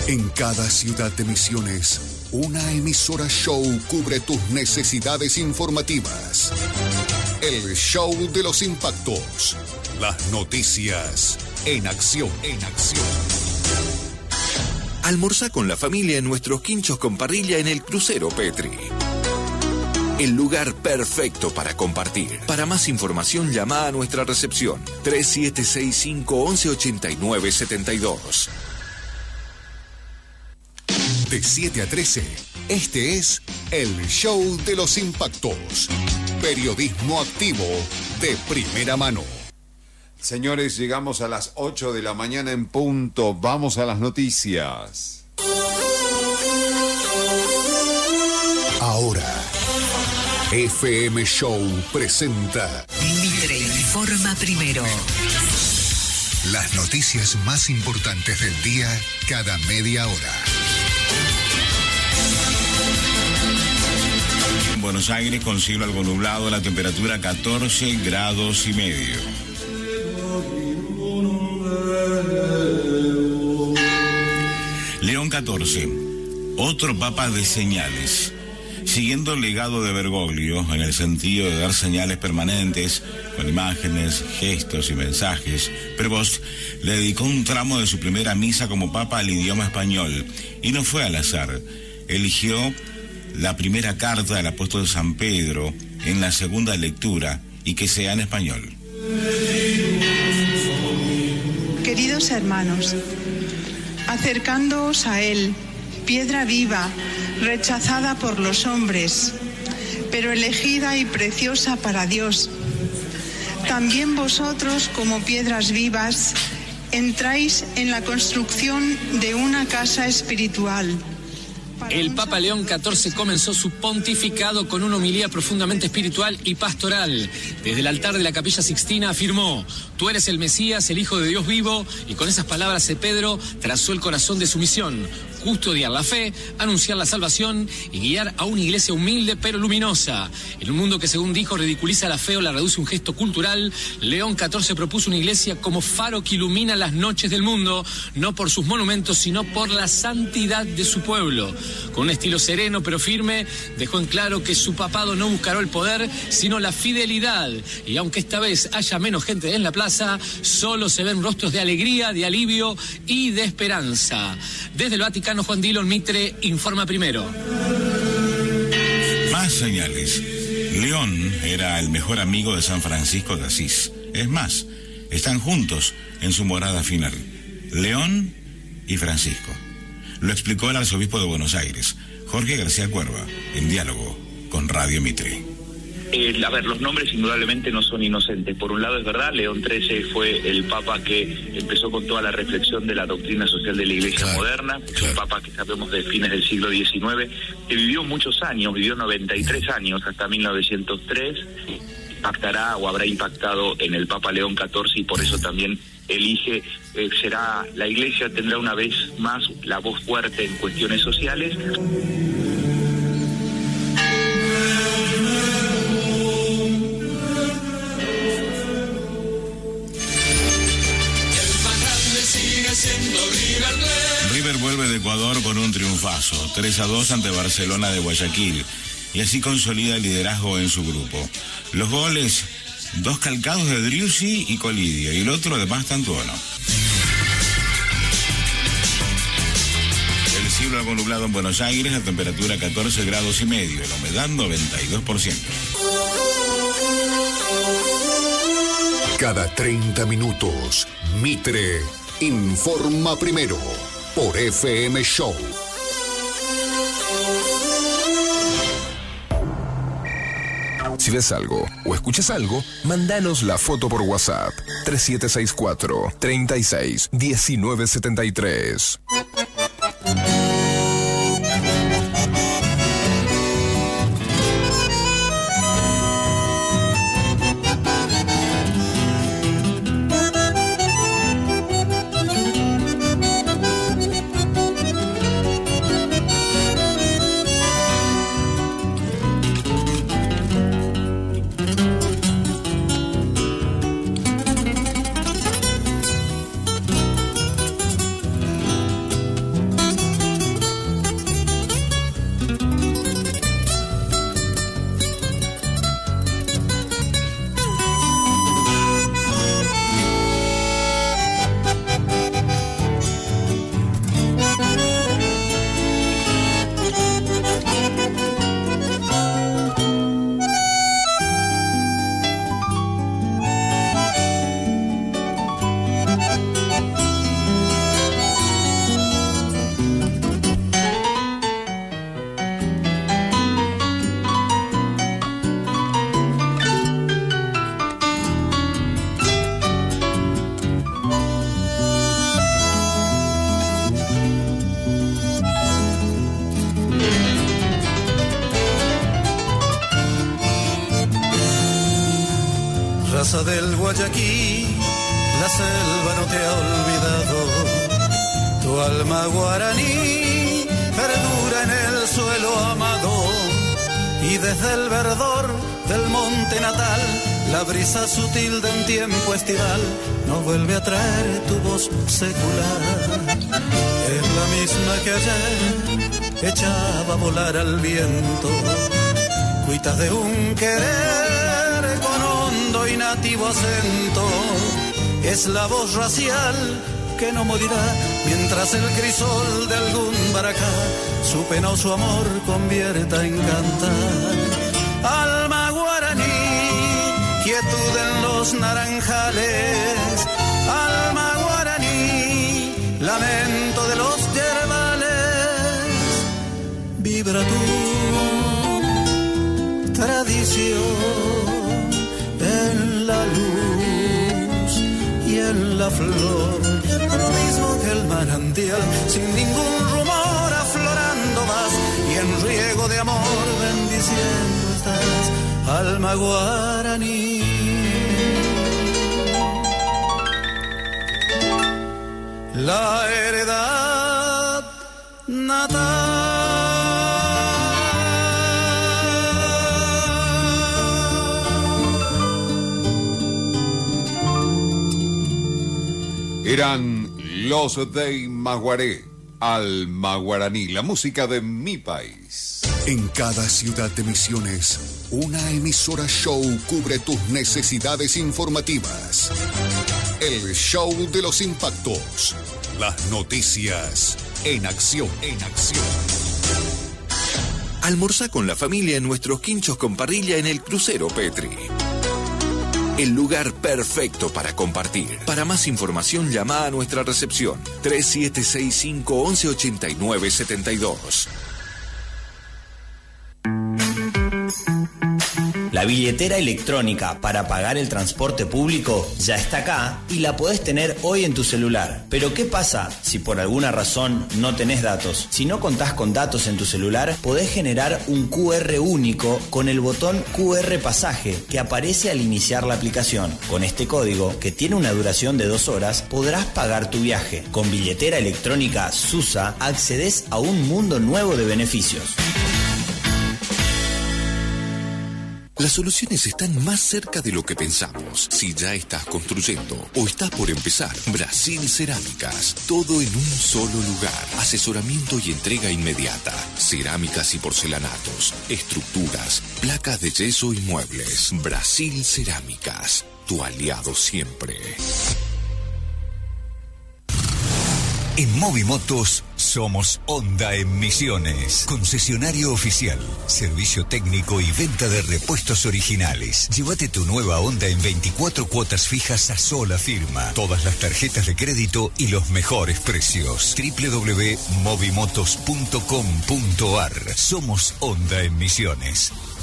En cada ciudad de Misiones, una emisora show cubre tus necesidades informativas. El show de los impactos. Las noticias en acción. Almorzá con la familia en nuestros quinchos con parrilla en el Crucero Petri. El lugar perfecto para compartir. Para más información, llama a nuestra recepción 3765 1189 72. De 7 a 13, este es el show de los impactos. Periodismo activo de primera mano. Señores, llegamos a las 8 de la mañana en punto. Vamos a las noticias. Ahora, FM Show presenta Mitre informa primero. Las noticias más importantes del día cada media hora. En Buenos Aires, con cielo algo nublado, la temperatura 14 grados y medio. León XIV, otro papa de señales. Siguiendo el legado de Bergoglio, en el sentido de dar señales permanentes, con imágenes, gestos y mensajes, Prevost le dedicó un tramo de su primera misa como papa al idioma español, y no fue al azar. Eligió la primera carta del apóstol San Pedro en la segunda lectura, y que sea en español. Queridos hermanos, acercándoos a Él, piedra viva, rechazada por los hombres, pero elegida y preciosa para Dios. También vosotros, como piedras vivas, entráis en la construcción de una casa espiritual. El Papa León XIV comenzó su pontificado con una homilía profundamente espiritual y pastoral. Desde el altar de la Capilla Sixtina afirmó: tú eres el Mesías, el Hijo de Dios vivo, y con esas palabras de Pedro trazó el corazón de su misión: custodiar la fe, anunciar la salvación y guiar a una iglesia humilde pero luminosa. En un mundo que, según dijo, ridiculiza la fe o la reduce a un gesto cultural, León XIV propuso una iglesia como faro que ilumina las noches del mundo, no por sus monumentos, sino por la santidad de su pueblo. Con un estilo sereno pero firme, dejó en claro que su papado no buscará el poder, sino la fidelidad. Y aunque esta vez haya menos gente en la plaza, solo se ven rostros de alegría, de alivio y de esperanza. Desde el Vaticano, Juan Dillon, Mitre informa primero. Más señales. León era el mejor amigo de San Francisco de Asís. Es más, están juntos en su morada final. León y Francisco. Lo explicó el arzobispo de Buenos Aires, Jorge García Cuerva, en diálogo con Radio Mitre. Los nombres indudablemente no son inocentes. Por un lado, es verdad, León XIII fue el papa que empezó con toda la reflexión de la doctrina social de la Iglesia moderna. Es un papa que sabemos de fines del siglo XIX, que vivió muchos años, vivió 93 años, hasta 1903. Impactará o habrá impactado en el Papa León XIV, y por eso también elige, la Iglesia tendrá una vez más la voz fuerte en cuestiones sociales. River vuelve de Ecuador con un triunfazo, 3-2 ante Barcelona de Guayaquil, y así consolida el liderazgo en su grupo. Los goles, 2 calcados de Driussi y Colidio, y el otro de Mastantuono. El cielo algo nublado en Buenos Aires, la temperatura 14 grados y medio, la humedad 92%. Cada 30 minutos, Mitre informa primero por FM Show. Si ves algo o escuchas algo, mándanos la foto por WhatsApp 3764 36 1973. raza del Guayaquil, la selva no te ha olvidado. Tu alma guaraní perdura en el suelo amado, y desde el verdor del monte natal, la brisa sutil de un tiempo estival no vuelve a traer tu voz secular. Es la misma que ayer echaba a volar al viento, cuitas de un querer con hondo y nativo acento. Es la voz racial que no morirá mientras el crisol de algún baracá su penoso amor convierta en cantar. Alma guaraní, quietud en los naranjales. Alma guaraní, lamento de los yerbales. Vibra tu tradición en la luz y en la flor, lo mismo que el manantial, sin ningún rumor aflorando vas, y en riego de amor bendiciendo estás, alma guaraní. La heredad natal. Eran los de Maguaré, Alma Guaraní, la música de mi país. En cada ciudad de Misiones, una emisora show cubre tus necesidades informativas. El show de los impactos. Las noticias en acción. Almorzá con la familia en nuestros quinchos con parrilla en el Crucero Petri. El lugar perfecto para compartir. Para más información, llama a nuestra recepción 3765 1189 72. La billetera electrónica para pagar el transporte público ya está acá y la podés tener hoy en tu celular. Pero ¿qué pasa si por alguna razón no tenés datos? Si no contás con datos en tu celular, podés generar un QR único con el botón QR pasaje que aparece al iniciar la aplicación. Con este código, que tiene una duración de 2 horas, podrás pagar tu viaje. Con billetera electrónica SUSA accedes a un mundo nuevo de beneficios. Las soluciones están más cerca de lo que pensamos. Si ya estás construyendo o estás por empezar, Brasil Cerámicas. Todo en un solo lugar. Asesoramiento y entrega inmediata. Cerámicas y porcelanatos, estructuras, placas de yeso y muebles. Brasil Cerámicas. Tu aliado siempre. En Movimotos somos Honda en Misiones. Concesionario oficial. Servicio técnico y venta de repuestos originales. Llévate tu nueva Honda en 24 cuotas fijas a sola firma. Todas las tarjetas de crédito y los mejores precios. www.movimotos.com.ar. Somos Honda en Misiones.